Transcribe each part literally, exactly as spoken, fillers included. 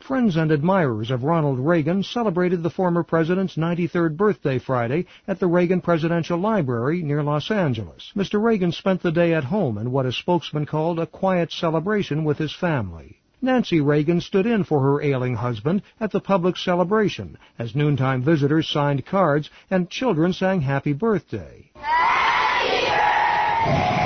Friends and admirers of Ronald Reagan celebrated the former president's ninety-third birthday Friday at the Reagan Presidential Library near Los Angeles. Mister Reagan spent the day at home in what a spokesman called a quiet celebration with his family. Nancy Reagan stood in for her ailing husband at the public celebration as noontime visitors signed cards and children sang happy birthday. Happy birthday!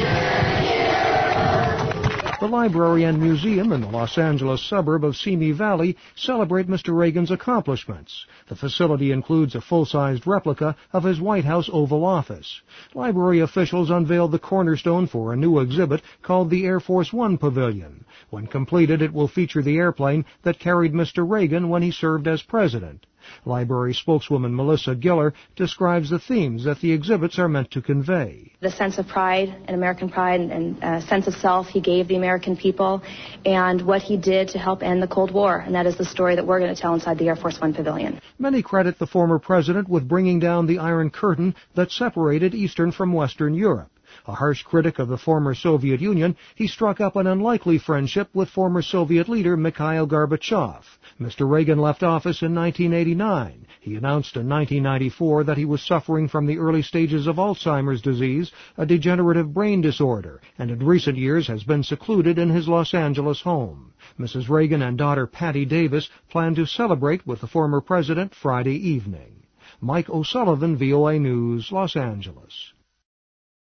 The library and museum in the Los Angeles suburb of Simi Valley celebrate Mister Reagan's accomplishments. The facility includes a full-sized replica of his White House Oval Office. Library officials unveiled the cornerstone for a new exhibit called the Air Force One Pavilion. When completed, it will feature the airplane that carried Mister Reagan when he served as president. Library spokeswoman Melissa Giller describes the themes that the exhibits are meant to convey. The sense of pride and American pride and uh, sense of self he gave the American people, and what he did to help end the Cold War. And that is the story that we're going to tell inside the Air Force One Pavilion. Many credit the former president with bringing down the Iron Curtain that separated Eastern from Western Europe. A harsh critic of the former Soviet Union, he struck up an unlikely friendship with former Soviet leader Mikhail Gorbachev. Mister Reagan left office in nineteen eighty-nine. He announced in nineteen ninety-four that he was suffering from the early stages of Alzheimer's disease, a degenerative brain disorder, and in recent years has been secluded in his Los Angeles home. Missus Reagan and daughter Patty Davis plan to celebrate with the former president Friday evening. Mike O'Sullivan, V O A News, Los Angeles.